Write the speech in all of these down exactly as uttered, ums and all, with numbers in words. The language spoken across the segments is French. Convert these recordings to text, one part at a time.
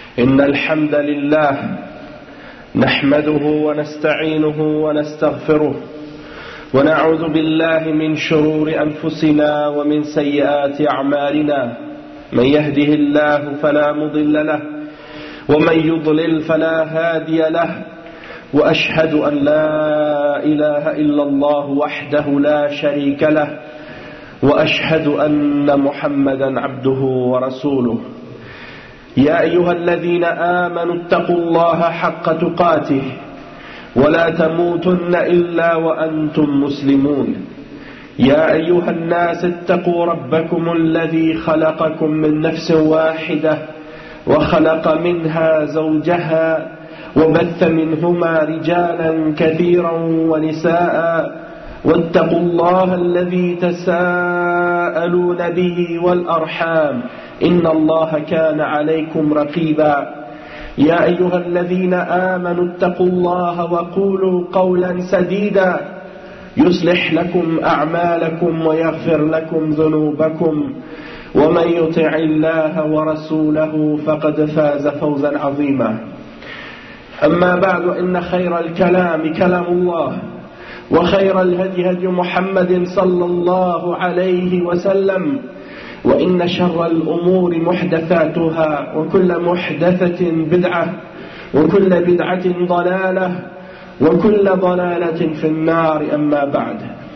إن الحمد لله نحمده ونستعينه ونستغفره ونعوذ بالله من شرور أنفسنا ومن سيئات أعمالنا من يهده الله فلا مضل له ومن يضلل فلا هادي له وأشهد أن لا إله إلا الله وحده لا شريك له وأشهد أن محمدا عبده ورسوله يا أيها الذين آمنوا اتقوا الله حق تقاته ولا تموتن إلا وأنتم مسلمون يا أيها الناس اتقوا ربكم الذي خلقكم من نفس واحدة وخلق منها زوجها وبث منهما رجالا كثيرا ونساء واتقوا الله الذي تساءلون به والأرحام إن الله كان عليكم رقيبا يا أيها الذين آمنوا اتقوا الله وقولوا قولا سديدا يصلح لكم أعمالكم ويغفر لكم ذنوبكم ومن يطع الله ورسوله فقد فاز فوزا عظيما أما بعد إن خير الكلام كلام الله وخير الهدي هدي محمد صلى الله عليه وسلم وإن شر الأمور محدثاتها وكل محدثة بدعة وكل بدعة ضلالة وكل ضلالة في النار أما بعد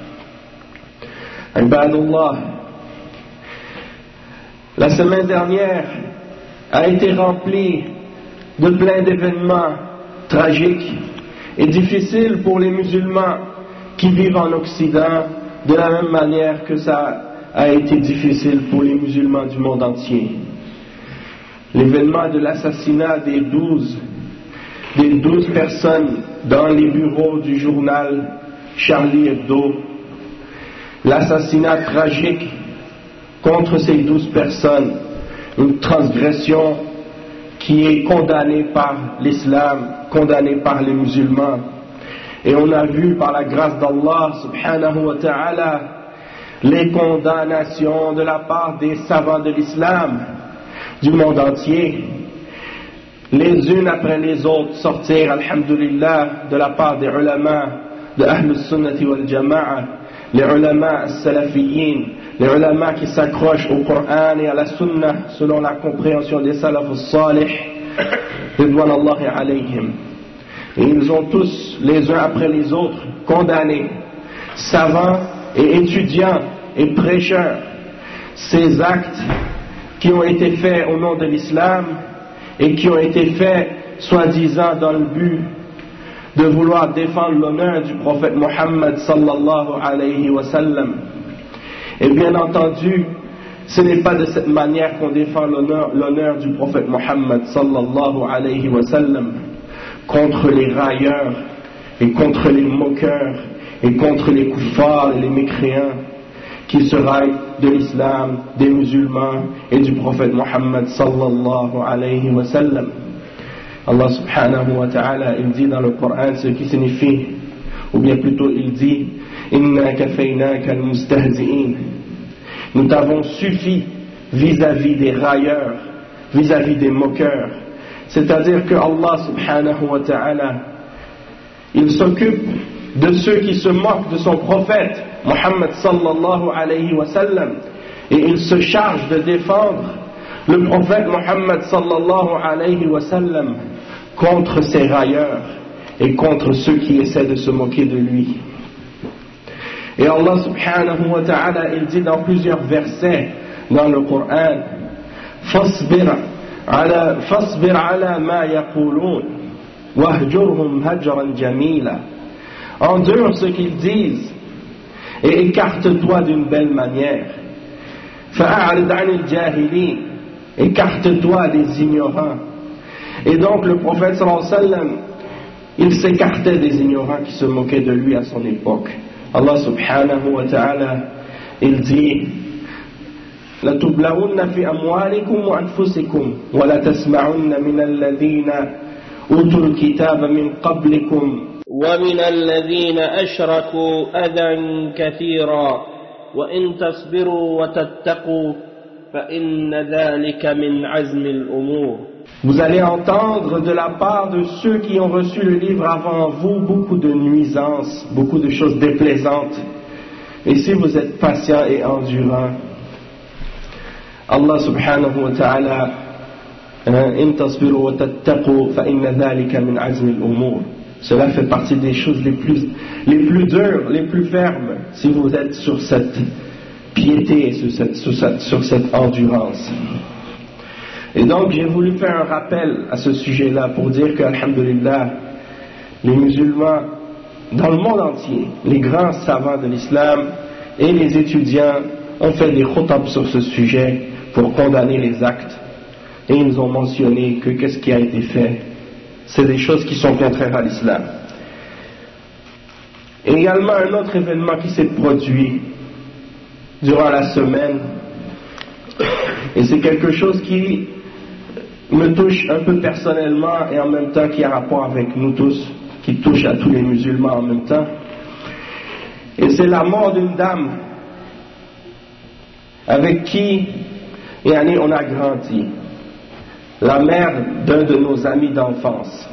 عباد الله. La semaine dernière a été remplie de plein d'événements tragiques et difficiles pour les musulmans qui vivent en Occident, de la même manière que ça a été difficile pour les musulmans du monde entier. L'événement de l'assassinat des douze, des douze personnes dans les bureaux du journal Charlie Hebdo, l'assassinat tragique contre ces douze personnes, une transgression qui est condamnée par l'islam, condamnée par les musulmans. Et on a vu par la grâce d'Allah subhanahu wa ta'ala les condamnations de la part des savants de l'islam du monde entier, les unes après les autres sortir, alhamdulillah, de la part des ulama de Ahl sunnati wal Jama'a, les ulama salafiyin, les ulama qui s'accrochent au Coran et à la Sunna selon la compréhension des salaf salih, ridwanallahi alayhim. Et ils ont tous, les uns après les autres, condamné, savants et étudiants et prêcheurs, ces actes qui ont été faits au nom de l'islam et qui ont été faits soi-disant dans le but de vouloir défendre l'honneur du prophète Mohammed sallallahu alayhi wa sallam. Et bien entendu, ce n'est pas de cette manière qu'on défend l'honneur, l'honneur du prophète Mohammed sallallahu alayhi wa sallam contre les railleurs et contre les moqueurs et contre les kuffars et les mécréants qui se raillent de l'islam, des musulmans et du prophète Mohammed sallallahu alayhi wa sallam. Allah subhanahu wa ta'ala, il dit dans le Coran ce qui signifie, ou bien plutôt il dit Inna kafaynaka al-mustahzi'in. Nous t'avons suffi vis-à-vis des railleurs, vis-à-vis des moqueurs. C'est-à-dire que Allah subhanahu wa ta'ala, il s'occupe de ceux qui se moquent de son prophète Muhammad sallallahu alayhi wa sallam, et il se charge de défendre le prophète Muhammad sallallahu alayhi wa sallam contre ses railleurs et contre ceux qui essaient de se moquer de lui. Et Allah subhanahu wa ta'ala, il dit dans plusieurs versets dans le Coran, fasbir ala fasbir ala ma yaqulun wahjurhum hajran jamila. Endure ce qu'ils disent et écarte-toi d'une belle manière. Fa'arid 'anil jahilin, écarte-toi des ignorants. Et donc le prophète sallallahu alayhi wa sallam, il s'écartait des ignorants qui se moquaient de lui à son époque. Allah subhanahu wa ta'ala, il dit لَتُبْلَغُنَّ فِي أَمْوَالِكُمْ وَأَنفُسِكُمْ وَلَتَسْمَعُنَّ مِنَ الَّذِينَ أُوتُوا الْكِتَابَ مِنْ قَبْلِكُمْ ومن الذين أشركوا أذى كثيرا وإن تصبروا وتتقوا فإن ذلك من عزم الأمور. Vous allez entendre de la part de ceux qui ont reçu le livre avant vous beaucoup de nuisances, beaucoup de choses déplaisantes. Et si vous êtes patient et endurant, Allah subhanahu wa ta'ala, in tasbiru wa tattaqu fa inna dhalika min azmi al-umur. Cela fait partie des choses les plus, les plus dures, les plus fermes, si vous êtes sur cette piété, sur cette, sur cette, sur cette endurance. Et donc j'ai voulu faire un rappel à ce sujet-là pour dire que, alhamdulillah, les musulmans dans le monde entier, les grands savants de l'islam et les étudiants ont fait des khutab sur ce sujet pour condamner les actes, et ils ont mentionné que qu'est-ce qui a été fait, c'est des choses qui sont contraires à l'islam. Et également un autre événement qui s'est produit durant la semaine, et c'est quelque chose qui me touche un peu personnellement et en même temps qui a rapport avec nous tous, qui touche à tous les musulmans en même temps, et c'est la mort d'une dame avec qui yani, on a grandi, la mère d'un de nos amis d'enfance,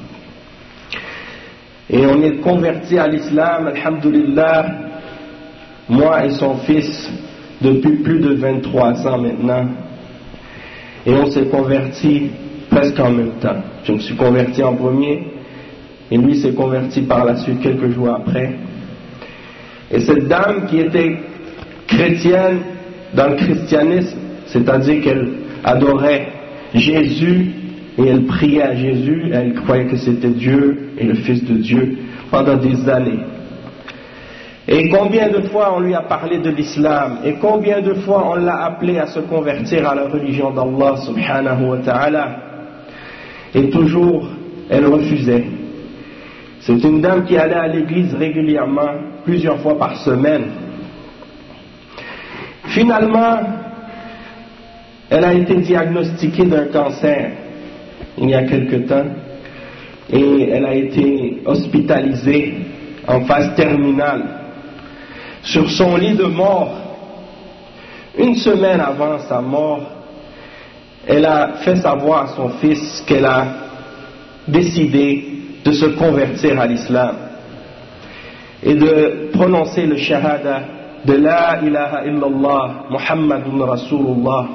et on est converti à l'islam, alhamdulillah, moi et son fils, depuis plus de vingt-trois ans maintenant, et on s'est converti presque en même temps. Je me suis converti en premier, et lui s'est converti par la suite quelques jours après. Et cette dame qui était chrétienne dans le christianisme, c'est-à-dire qu'elle adorait Jésus et elle priait à Jésus, elle croyait que c'était Dieu et le Fils de Dieu pendant des années. Et combien de fois on lui a parlé de l'islam, et combien de fois on l'a appelé à se convertir à la religion d'Allah subhanahu wa ta'ala, et toujours elle refusait. C'est une dame qui allait à l'église régulièrement, plusieurs fois par semaine. Finalement, elle a été diagnostiquée d'un cancer il y a quelque temps, et elle a été hospitalisée en phase terminale. Sur son lit de mort, une semaine avant sa mort, elle a fait savoir à son fils qu'elle a décidé de se convertir à l'islam et de prononcer le shahada de la ilaha illallah Muhammadun Rasulullah.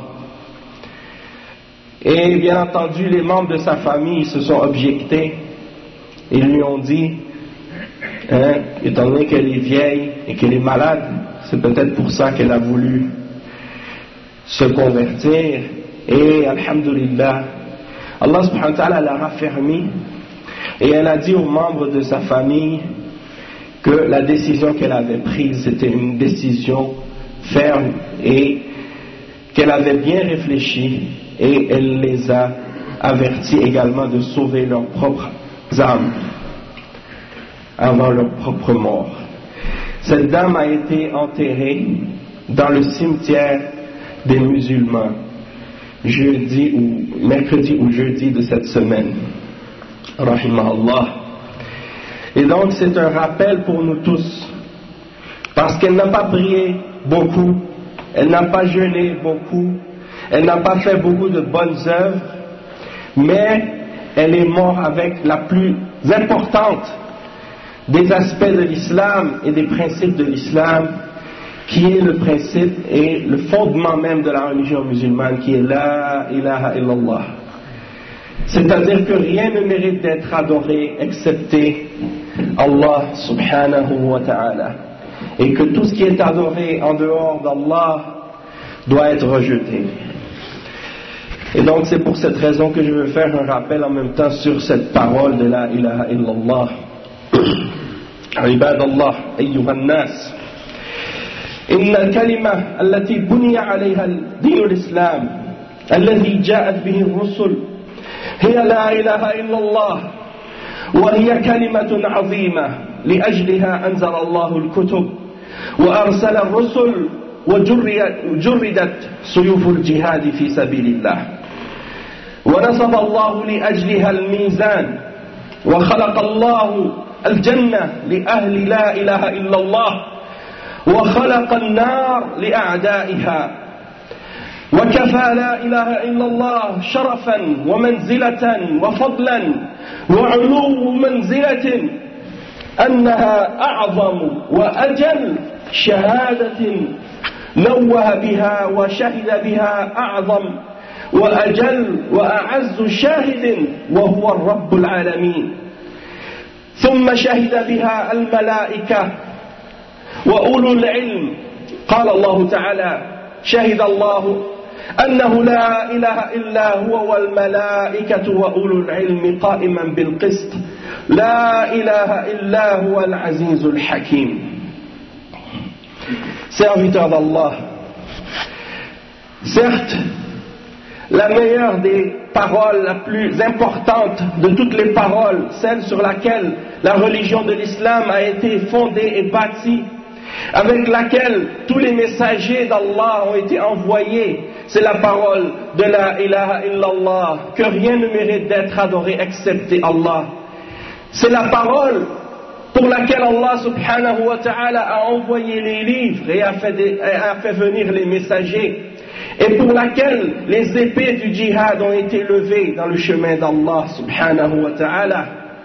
Et bien entendu, les membres de sa famille se sont objectés et lui ont dit, hein, étant donné qu'elle est vieille et qu'elle est malade, c'est peut-être pour ça qu'elle a voulu se convertir. Et alhamdulillah, Allah subhanahu wa ta'ala l'a raffermi, et elle a dit aux membres de sa famille que la décision qu'elle avait prise c'était une décision ferme et qu'elle avait bien réfléchi, et elle les a avertis également de sauver leurs propres âmes avant leur propre mort. Cette dame a été enterrée dans le cimetière des musulmans jeudi ou mercredi ou jeudi de cette semaine, rahimahullah. Et donc c'est un rappel pour nous tous, parce qu'elle n'a pas prié beaucoup, elle n'a pas jeûné beaucoup, elle n'a pas fait beaucoup de bonnes œuvres, mais elle est morte avec la plus importante des aspects de l'islam et des principes de l'islam, qui est le principe et le fondement même de la religion musulmane, qui est la ilaha illallah. C'est-à-dire que rien ne mérite d'être adoré excepté Allah subhanahu wa ta'ala, et que tout ce qui est adoré en dehors d'Allah doit être rejeté. Et donc c'est pour cette raison que je veux faire un rappel en même temps sur cette parole de la ilaha illallah. عباد الله أيها الناس، إن الكلمة التي بني عليها دين الإسلام الذي جاءت به الرسل هي لا إله إلا الله، وهي كلمة عظيمة لأجلها أنزل الله الكتب وأرسل الرسل وجردت سيوف الجهاد في سبيل الله، ونصب الله لأجلها الميزان، وخلق الله الجنة لأهل لا إله إلا الله، وخلق النار لأعدائها، وكفى لا إله إلا الله شرفا ومنزلة وفضلا وعلو منزلة أنها أعظم وأجل شهادة نوه بها وشهد بها أعظم وأجل وأعز شاهد وهو الرب العالمين. ثم شهد بها الملائكة وأولو العلم. قال الله تعالى: شهد الله أنه لا إله إلا هو والملائكة وأولو العلم قائما بالقسط لا إله إلا هو العزيز الحكيم. Serviteur d'Allah, certes, la meilleure des paroles, la plus importante de toutes les paroles, celle sur laquelle la religion de l'islam a été fondée et bâtie, avec laquelle tous les messagers d'Allah ont été envoyés, c'est la parole de la ilaha illallah, que rien ne mérite d'être adoré excepté Allah. C'est la parole pour laquelle Allah subhanahu wa ta'ala a envoyé les livres et a fait, des, a fait venir les messagers, et pour laquelle les épées du djihad ont été levées dans le chemin d'Allah subhanahu wa ta'ala.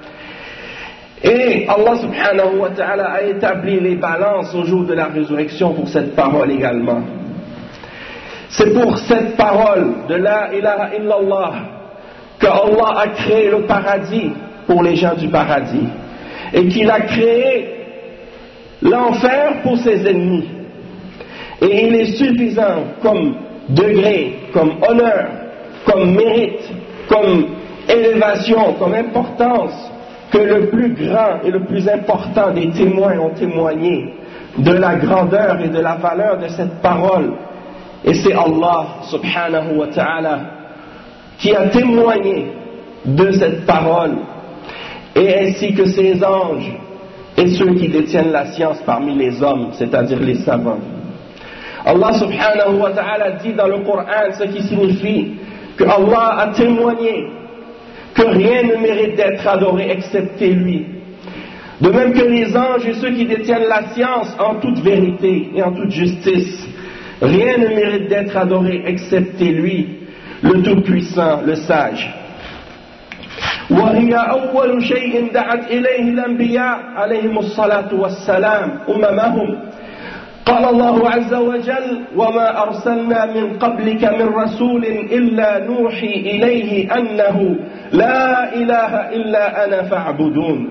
Et Allah subhanahu wa ta'ala a établi les balances au jour de la résurrection pour cette parole également. C'est pour cette parole de la ilaha illallah que Allah a créé le paradis pour les gens du paradis, et qu'il a créé l'enfer pour ses ennemis. Et il est suffisant comme degré, comme honneur, comme mérite, comme élévation, comme importance, que le plus grand et le plus important des témoins ont témoigné de la grandeur et de la valeur de cette parole. Et c'est Allah subhanahu wa ta'ala qui a témoigné de cette parole, et ainsi que ses anges et ceux qui détiennent la science parmi les hommes, c'est-à-dire les savants. Allah subhanahu wa ta'ala dit dans le Coran, ce qui signifie que Allah a témoigné que rien ne mérite d'être adoré excepté lui. De même que les anges et ceux qui détiennent la science en toute vérité et en toute justice, rien ne mérite d'être adoré excepté lui, le Tout-Puissant, le Sage. وهي أول شيء دعت إليه الأنبياء عليهم الصلاة والسلام أممهم. قال الله عز وجل: وما أرسلنا من قبلك من رسول إلا نوحي إليه أنه لا إله إلا أنا فاعبدون.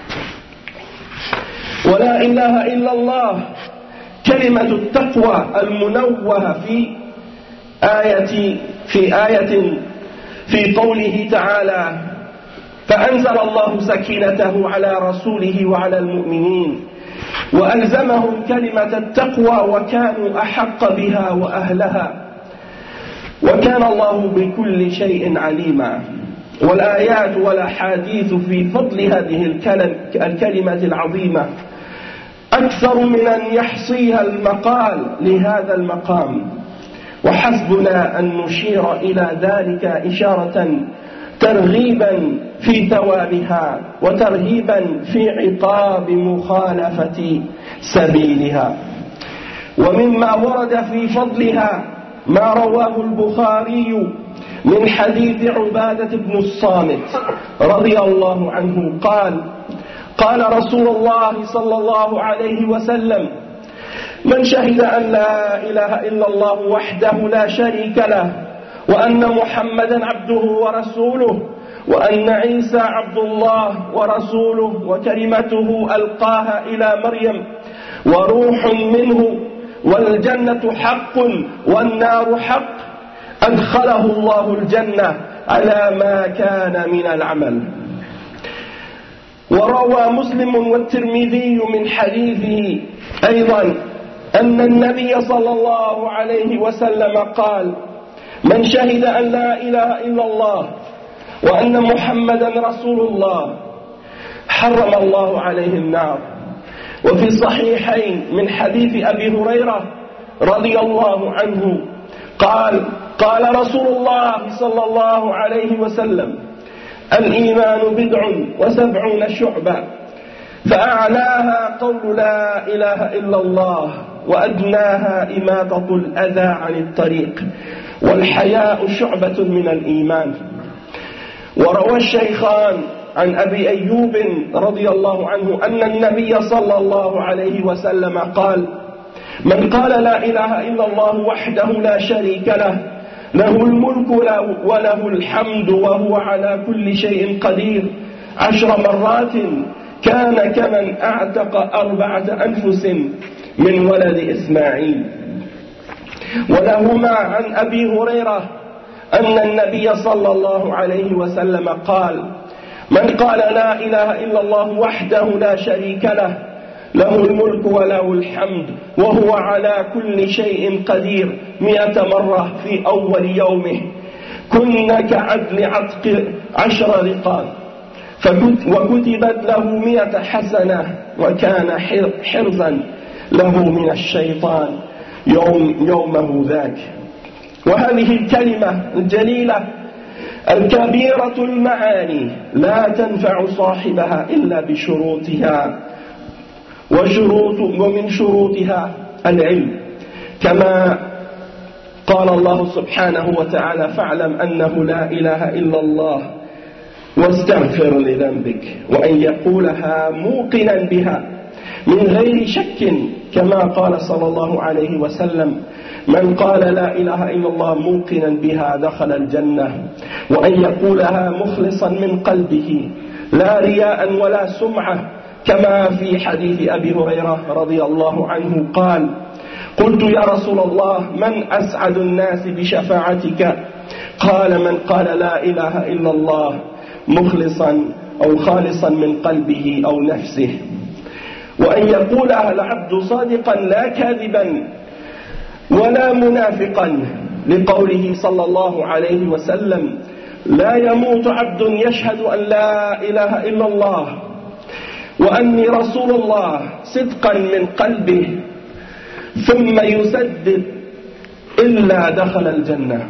ولا إله إلا الله كلمة التقوى المنوهة في آية في آية في قوله تعالى: فأنزل الله سكينته على رسوله وعلى المؤمنين وألزمهم كلمة التقوى وكانوا أحق بها وأهلها وكان الله بكل شيء عليما. والآيات والأحاديث في فضل هذه الكلمة العظيمة أكثر من أن يحصيها المقال لهذا المقام، وحسبنا أن نشير إلى ذلك إشارة ترغيبا في ثوابها وترهيبا في عقاب مخالفة سبيلها. ومما ورد في فضلها ما رواه البخاري من حديث عبادة بن الصامت رضي الله عنه قال: قال رسول الله صلى الله عليه وسلم: من شهد أن لا إله إلا الله وحده لا شريك له وأن محمدا عبده ورسوله وأن عيسى عبد الله ورسوله وكلمته ألقاها إلى مريم وروح منه والجنة حق والنار حق أدخله الله الجنة على ما كان من العمل. وروى مسلم والترمذي من حديثه أيضا أن النبي صلى الله عليه وسلم قال: من شهد أن لا إله إلا الله وأن محمدا رسول الله حرم الله عليه النار. وفي الصحيحين من حديث أبي هريرة رضي الله عنه قال: قال رسول الله صلى الله عليه وسلم: الإيمان بضع وسبعون شعبة فأعلاها قول لا إله إلا الله وأدناها إماطة الأذى عن الطريق والحياء شعبة من الإيمان. وروى الشيخان عن أبي أيوب رضي الله عنه أن النبي صلى الله عليه وسلم قال: من قال لا إله إلا الله وحده لا شريك له له الملك وله الحمد وهو على كل شيء قدير عشر مرات كان كمن أعتق أربعة أنفس من ولد إسماعيل. ولهما عن أبي هريرة أن النبي صلى الله عليه وسلم قال: من قال لا إله إلا الله وحده لا شريك له له الملك وله الحمد وهو على كل شيء قدير مئة مرة في أول يومه كن كعدل عتق عشر رقاب وكتبت له مئة حسنة وكان حرزا له من الشيطان يوم يومه ذاك. وهذه الكلمة الجليلة الكبيرة المعاني لا تنفع صاحبها إلا بشروطها، وشروط ومن شروطها العلم، كما قال الله سبحانه وتعالى: فاعلم أنه لا إله إلا الله واستغفر لذنبك، وأن يقولها موقنا بها من غير شك، كما قال صلى الله عليه وسلم: من قال لا إله إلا الله موقنا بها دخل الجنة، وأن يقولها مخلصا من قلبه لا رياء ولا سمعة، كما في حديث أبي هريرة رضي الله عنه قال: قلت يا رسول الله من أسعد الناس بشفاعتك؟ قال: من قال لا إله إلا الله مخلصا أو خالصا من قلبه أو نفسه. وأن يقولها العبد صادقا لا كاذبا ولا منافقا، لقوله صلى الله عليه وسلم: لا يموت عبد يشهد أن لا إله إلا الله وأني رسول الله صدقا من قلبه ثم يسدد إلا دخل الجنة.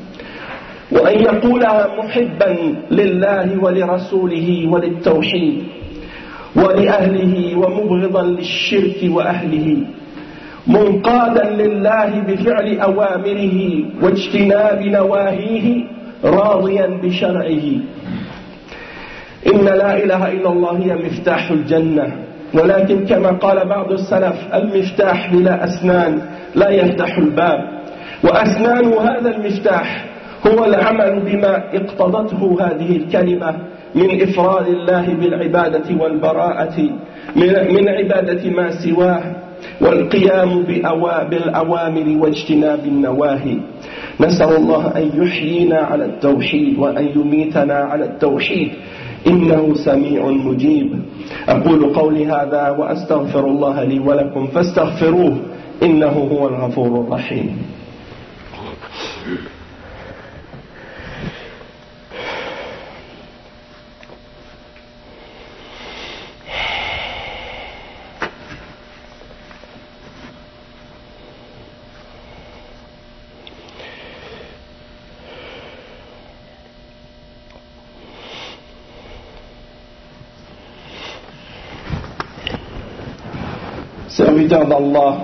وأن يقولها محبا لله ولرسوله وللتوحيد ولأهله ومبغضا للشرك وأهله، منقادا لله بفعل أوامره واجتناب نواهيه، راضيا بشرعه. إن لا إله إلا الله هي مفتاح الجنة، ولكن كما قال بعض السلف: المفتاح بلا أسنان لا يفتح الباب. وأسنان هذا المفتاح هو العمل بما اقتضته هذه الكلمة من إفراد الله بالعبادة والبراءة من عبادة ما سواه، والقيام بالأوامر واجتناب النواهي. نسأل الله أن يحيينا على التوحيد وأن يميتنا على التوحيد، إنه سميع مجيب. أقول قولي هذا وأستغفر الله لي ولكم فاستغفروه إنه هو الغفور الرحيم. Serviteur d'Allah,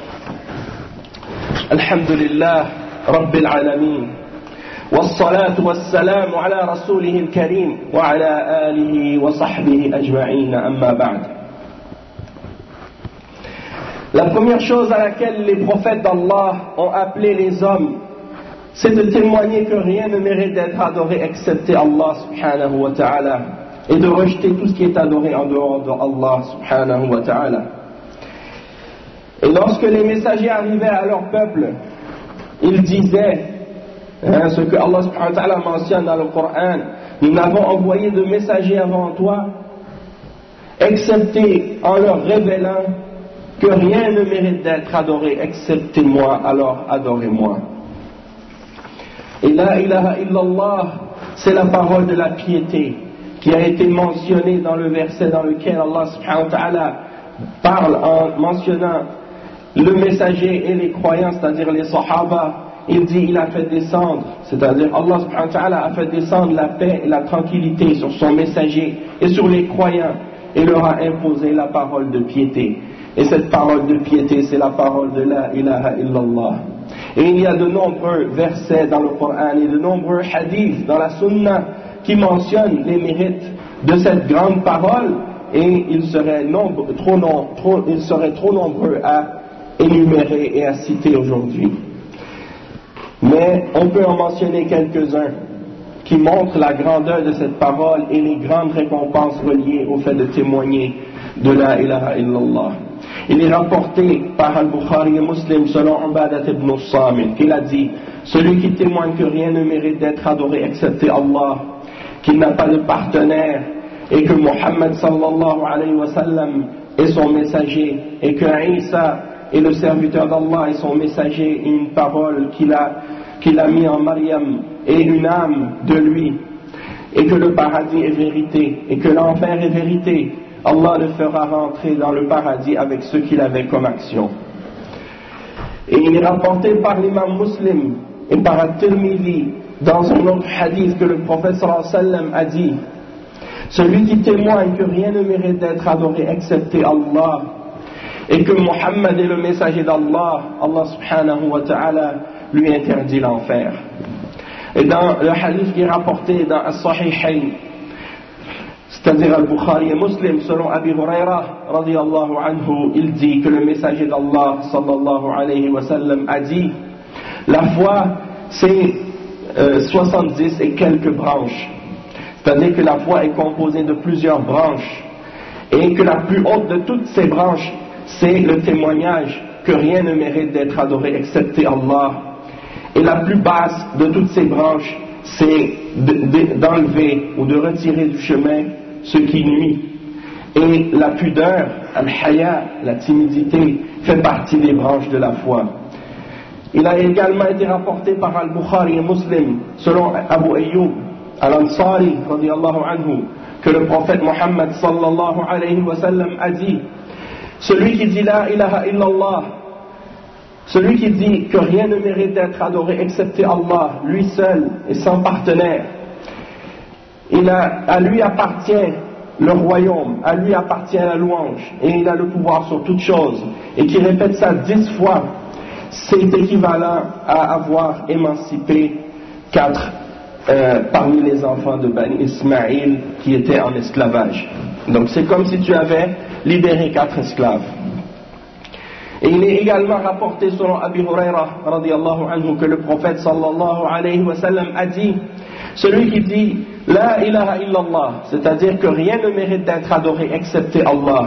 Alhamdulillah, Rabbil Alamin, wassalatu wassalamu ala rasulihil karim, wa ala alihi wa sahbihi ajma'in, amma ba'd. La première chose à laquelle les prophètes d'Allah ont appelé les hommes, c'est de témoigner que rien ne mérite d'être adoré excepté Allah subhanahu wa ta'ala, et de rejeter tout ce qui est adoré en dehors de Allah subhanahu wa ta'ala. Et lorsque les messagers arrivaient à leur peuple, ils disaient, hein, ce que Allah subhanahu wa ta'ala mentionne dans le Coran: nous n'avons envoyé de messagers avant toi, excepté en leur révélant que rien ne mérite d'être adoré excepté moi, alors adorez-moi. Et la ilaha illallah, c'est la parole de la piété qui a été mentionnée dans le verset dans lequel Allah subhanahu wa ta'ala parle en mentionnant le messager et les croyants, c'est-à-dire les sahaba. Il dit: il a fait descendre, c'est-à-dire Allah subhanahu wa ta'ala a fait descendre la paix et la tranquillité sur son messager et sur les croyants, et leur a imposé la parole de piété. Et cette parole de piété, c'est la parole de la ilaha illallah. Et il y a de nombreux versets dans le Coran et de nombreux hadiths dans la Sunna qui mentionnent les mérites de cette grande parole, et ils seraient, nombre, trop, non, trop, ils seraient trop nombreux à énumérer et à citer aujourd'hui. Mais on peut en mentionner quelques-uns qui montrent la grandeur de cette parole et les grandes récompenses reliées au fait de témoigner de la ilaha illallah. Il est rapporté par Al-Bukhari et Muslim selon Ubadat ibn Samit qu'il a dit: celui qui témoigne que rien ne mérite d'être adoré excepté Allah, qu'il n'a pas de partenaire et que Muhammad sallallahu alayhi wa sallam est son messager et que Isa est le serviteur d'Allah et son messager et une parole qu'il a, qu'il a mis en Maryam et une âme de lui, et que le paradis est vérité et que l'enfer est vérité, Allah le fera rentrer dans le paradis avec ce qu'il avait comme action. Et il est rapporté par l'imam Muslim et par At-Tirmidhi dans un autre hadith que le prophète sallallahu alayhi wa sallam a dit: celui qui témoigne que rien ne mérite d'être adoré excepté Allah et que Muhammad est le messager d'Allah, Allah subhanahu wa ta'ala lui interdit l'enfer. Et dans le hadith qui est rapporté dans As-Sahihayn, c'est-à-dire Al-Bukhari et Muslim, selon Abi Huraira radiyallahu anhu, il dit que le messager d'Allah sallallahu alayhi wa sallam a dit: la foi c'est euh, soixante-dix et quelques branches, c'est-à-dire que la foi est composée de plusieurs branches et que la plus haute de toutes ces branches c'est le témoignage que rien ne mérite d'être adoré excepté Allah, et la plus basse de toutes ces branches c'est d'enlever ou de retirer du chemin ce qui nuit, et la pudeur, al-haya, la timidité, fait partie des branches de la foi. Il a également été rapporté par Al-Bukhari et Muslim selon Abu Ayyub Al-Ansari radiyallahu anhu que le prophète Muhammad sallallahu alayhi wa sallam a dit: celui qui dit la ilaha illallah, celui qui dit que rien ne mérite d'être adoré excepté Allah, lui seul et sans partenaire, il a, à lui appartient le royaume, à lui appartient la louange, et il a le pouvoir sur toutes choses, et qui répète ça dix fois, c'est équivalent à avoir émancipé quatre euh, parmi les enfants de Bani Ismaïl qui étaient en esclavage. Donc c'est comme si tu avais libéré quatre esclaves. Et il est également rapporté selon Abi Huraira radiyallahu anhu que le prophète sallallahu alayhi wa sallam a dit: celui qui dit la ilaha illallah, c'est-à-dire que rien ne mérite d'être adoré excepté Allah,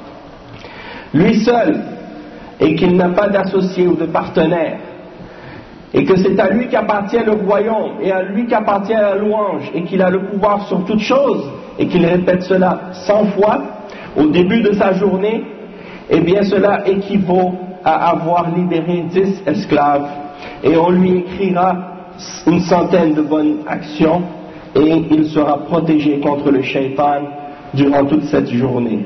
lui seul, et qu'il n'a pas d'associé ou de partenaire, et que c'est à lui qu'appartient le royaume et à lui qu'appartient la louange, et qu'il a le pouvoir sur toutes choses, et qu'il répète cela cent fois au début de sa journée, eh bien cela équivaut à avoir libéré dix esclaves, et on lui écrira une centaine de bonnes actions, et il sera protégé contre le shaitan durant toute cette journée.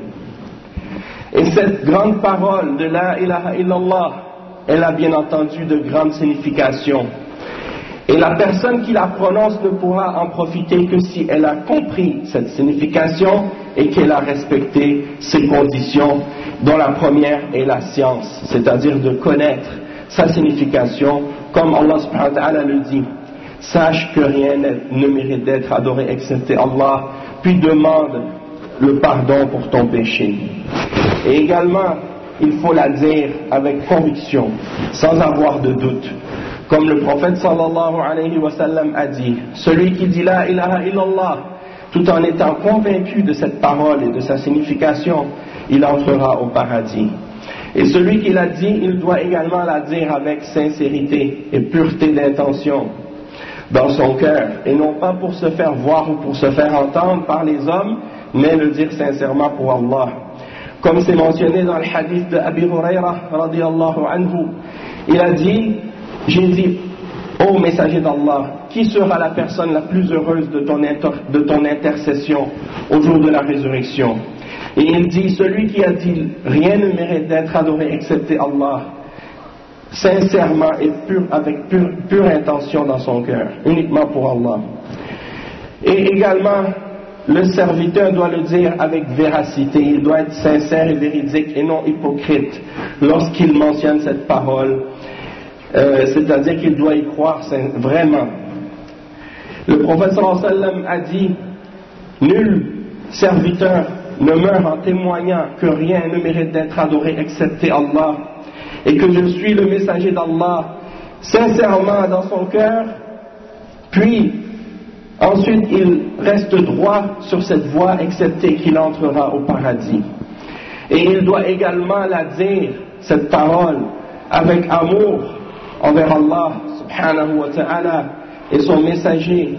Et cette grande parole de la ilaha illallah, elle a bien entendu de grandes significations. Et la personne qui la prononce ne pourra en profiter que si elle a compris cette signification et qu'elle a respecté ses conditions, dont la première est la science, c'est-à-dire de connaître sa signification, comme Allah subhanahu wa ta'ala le dit: sache que rien ne mérite d'être adoré excepté Allah, puis demande le pardon pour ton péché. Et également, il faut la dire avec conviction, sans avoir de doute. Comme le prophète sallallahu alayhi wa sallam a dit: celui qui dit la ilaha illallah, tout en étant convaincu de cette parole et de sa signification, il entrera au paradis. Et celui qui l'a dit, il doit également la dire avec sincérité et pureté d'intention dans son cœur, et non pas pour se faire voir ou pour se faire entendre par les hommes, mais le dire sincèrement pour Allah. Comme c'est mentionné dans le hadith de Abi Huraira radiyallahu anhu, il a dit: j'ai dit, ô messager d'Allah, qui sera la personne la plus heureuse de ton, inter- de ton intercession au jour de la résurrection? Et il dit: celui qui a dit rien ne mérite d'être adoré excepté Allah, sincèrement et pur, avec pure, pure intention dans son cœur, uniquement pour Allah. Et également, le serviteur doit le dire avec véracité, il doit être sincère et véridique et non hypocrite lorsqu'il mentionne cette parole, euh, c'est-à-dire qu'il doit y croire vraiment. Le prophète sallallahu alayhi wa sallam a dit, nul serviteur ne meurt en témoignant que rien ne mérite d'être adoré excepté Allah et que je suis le messager d'Allah sincèrement dans son cœur, puis ensuite il reste droit sur cette voie excepté qu'il entrera au paradis. Et il doit également la dire, cette parole, avec amour envers Allah subhanahu wa ta'ala et son messager.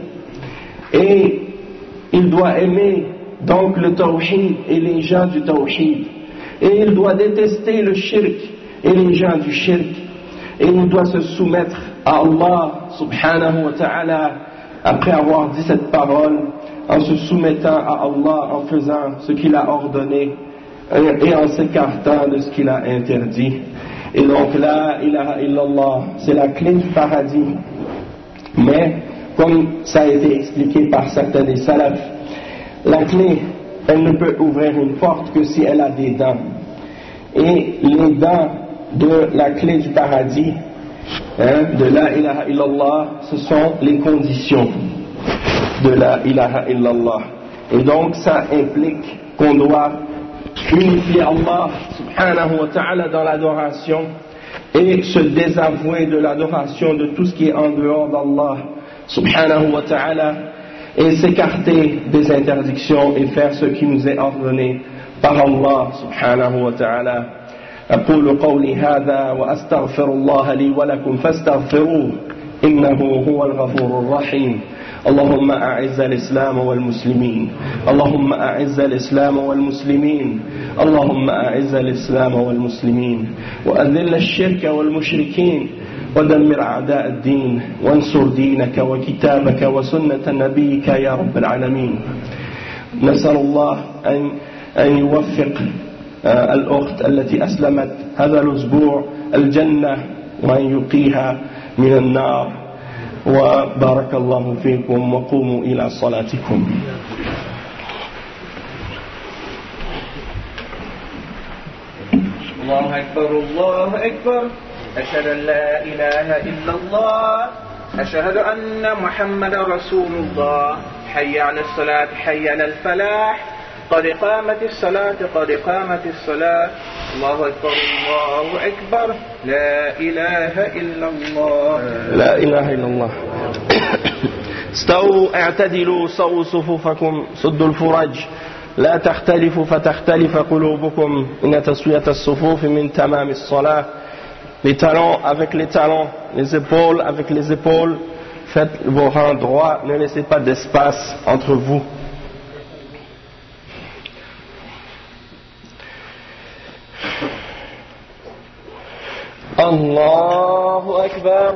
Et il doit aimer donc le tawhid et les gens du tawhid. Et il doit détester le shirk et les gens du shirk. Et il doit se soumettre à Allah subhanahu wa ta'ala après avoir dit cette parole, en se soumettant à Allah, en faisant ce qu'il a ordonné et en s'écartant de ce qu'il a interdit. Et donc la ilaha illallah, c'est la clé du paradis. Mais comme ça a été expliqué par certains des salafs, la clé, elle ne peut ouvrir une porte que si elle a des dents. Et les dents de la clé du paradis, hein, de la ilaha illallah, ce sont les conditions de la ilaha illallah. Et donc ça implique qu'on doit unifier Allah subhanahu wa ta'ala dans l'adoration et se désavouer de l'adoration de tout ce qui est en dehors d'Allah subhanahu wa ta'ala et s'écarter des interdictions et faire ce qui nous est ordonné par Allah subhanahu wa ta'ala. أقول قولي هذا وأستغفر الله لي ولكم فاستغفروه إنه هو الغفور الرحيم. اللهم أعز الإسلام والمسلمين اللهم أعز الإسلام والمسلمين اللهم أعز الإسلام والمسلمين وأذل الشرك والمشركين ودمر أعداء الدين وانصر دينك وكتابك وسنة نبيك يا رب العالمين. نسأل الله أن أن يوفق الأخت التي أسلمت هذا الأسبوع الجنة وأن يقيها من النار. وبارك الله فيكم وقوموا إلى صلاتكم. الله أكبر الله أكبر أشهد أن لا إله إلا الله أشهد أن محمد رسول الله حي على الصلاة حي على الفلاح قد قامت الصلاة قد قامت الصلاة الله أكبر الله أكبر لا إله إلا الله لا إله إلا الله. استووا اعتدلوا سووا صفوفكم سدوا الفرج لا تختلفوا فتختلف قلوبكم إن تسوية الصفوف من تمام الصلاة. Les talons avec les talons, les épaules avec les épaules, faites vos rangs droits, ne laissez pas d'espace entre vous. Allahu Akbar.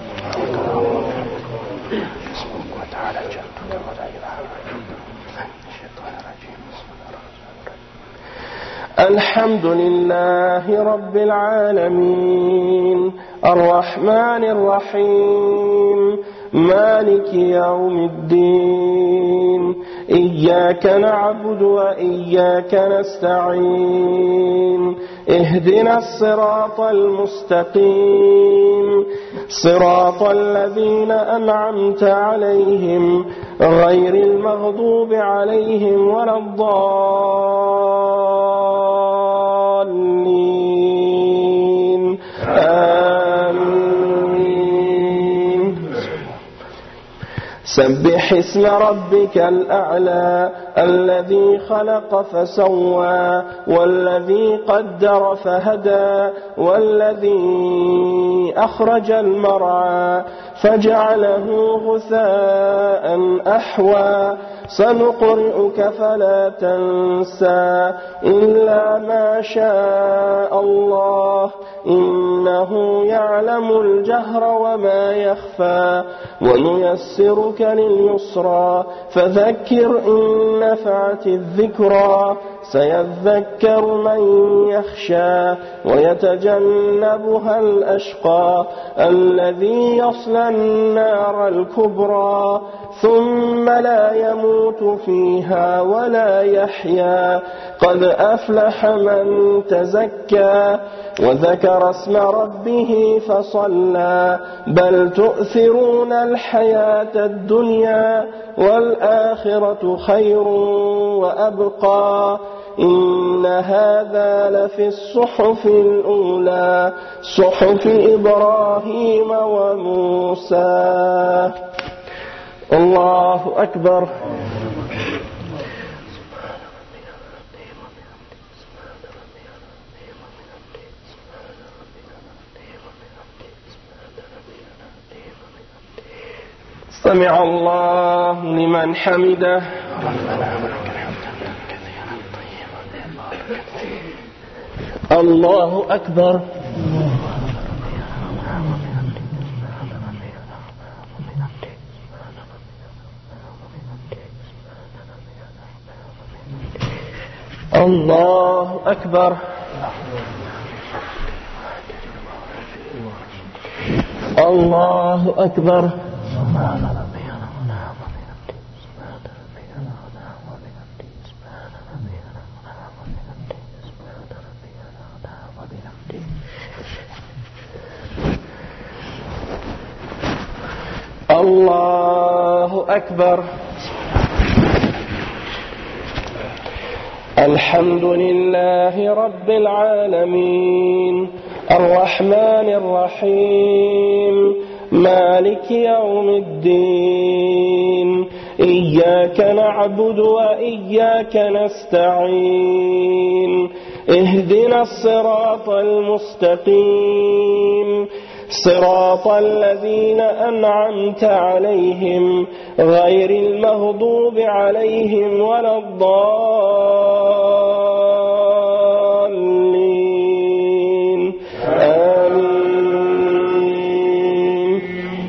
الحمد لله رب العالمين الرحمن الرحيم مالك يوم الدين إياك نعبد وإياك نستعين اهدنا الصراط المستقيم صراط الذين أنعمت عليهم غير المغضوب عليهم ولا الضالين آمين. سبح اسم ربك الأعلى الذي خلق فسوى والذي قدر فهدى والذي أخرج المرعى فجعله غثاء أحوى سنقرئك فلا تنسى إلا ما شاء الله إنه يعلم الجهر وما يخفى ونيسرك لليسرى فذكر إن نفعت الذكرى سيذكر من يخشى ويتجنبها الأشقى الذي يصلى النار الكبرى ثم لا يموت فيها ولا يحيا قد أفلح من تزكى وذكر اسم ربه فصلى بل تؤثرون الحياة الدنيا والآخرة خير وأبقى إن هذا لفي الصحف الأولى صحف إبراهيم وموسى. الله أكبر. سمع الله لمن حمده. الله أكبر. الله أكبر. الله أكبر. الله أكبر. الحمد لله رب العالمين الرحمن الرحيم مالك يوم الدين إياك نعبد وإياك نستعين اهدنا الصراط المستقيم صراط الذين أنعمت عليهم غير المغضوب عليهم ولا الضالين آمين.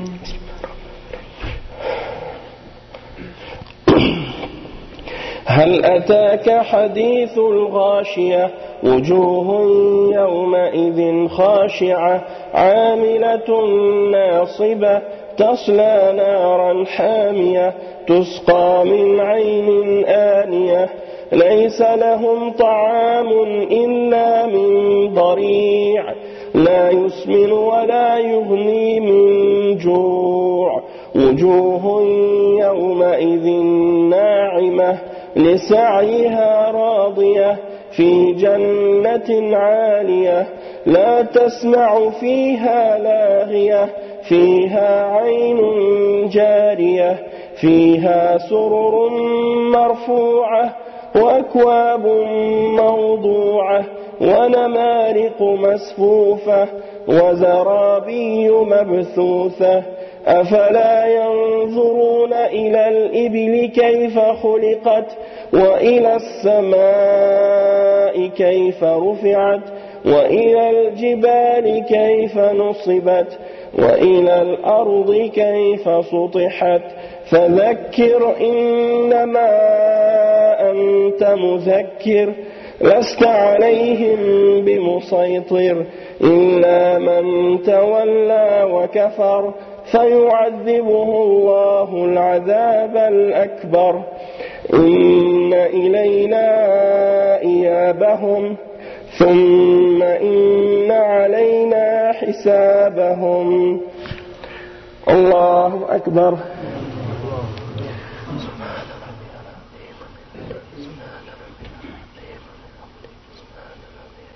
هل أتاك حديث الغاشية وجوه يومئذ خاشعة عاملة ناصبة تصلى نارا حامية تسقى من عين آنية ليس لهم طعام إلا من ضريع لا يسمن ولا يغني من جوع وجوه يومئذ ناعمة لسعيها راضية في جنة عالية لا تسمع فيها لاغية فيها عين جارية فيها سرر مرفوعة وأكواب موضوعة ونمارق مسفوفة وزرابي مبثوثة أفلا ينظرون إلى الإبل كيف خلقت وإلى السماء كيف رفعت وإلى الجبال كيف نصبت وإلى الأرض كيف سطحت فذكر إنما أنت مذكر لست عليهم بمسيطر إلا من تولى وكفر فيعذبه الله العذاب الأكبر إن إلينا إيابهم ثم إن علينا حسابهم. الله أكبر.